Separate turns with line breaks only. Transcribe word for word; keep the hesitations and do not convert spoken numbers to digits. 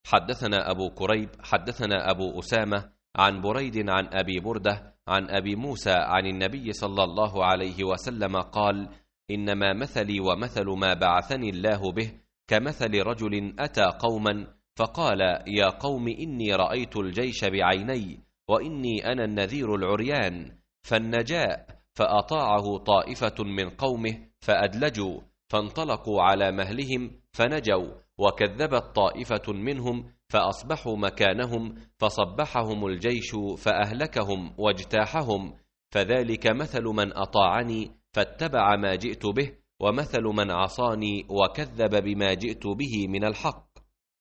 حدثنا أبو كريب حدثنا أبو أسامة عن بريد عن أبي بردة عن أبي موسى عن النبي صلى الله عليه وسلم قال: إنما مثلي ومثل ما بعثني الله به كمثل رجل أتى قوما فقال: يا قوم إني رأيت الجيش بعيني وإني أنا النذير العريان، فالنجاء فأطاعه طائفة من قومه فأدلجوا، فانطلقوا على مهلهم فنجوا، وكذبت طائفة منهم فأصبحوا مكانهم فصبحهم الجيش فأهلكهم واجتاحهم، فذلك مثل من أطاعني فاتبع ما جئت به، ومثل من عصاني وكذب بما جئت به من الحق.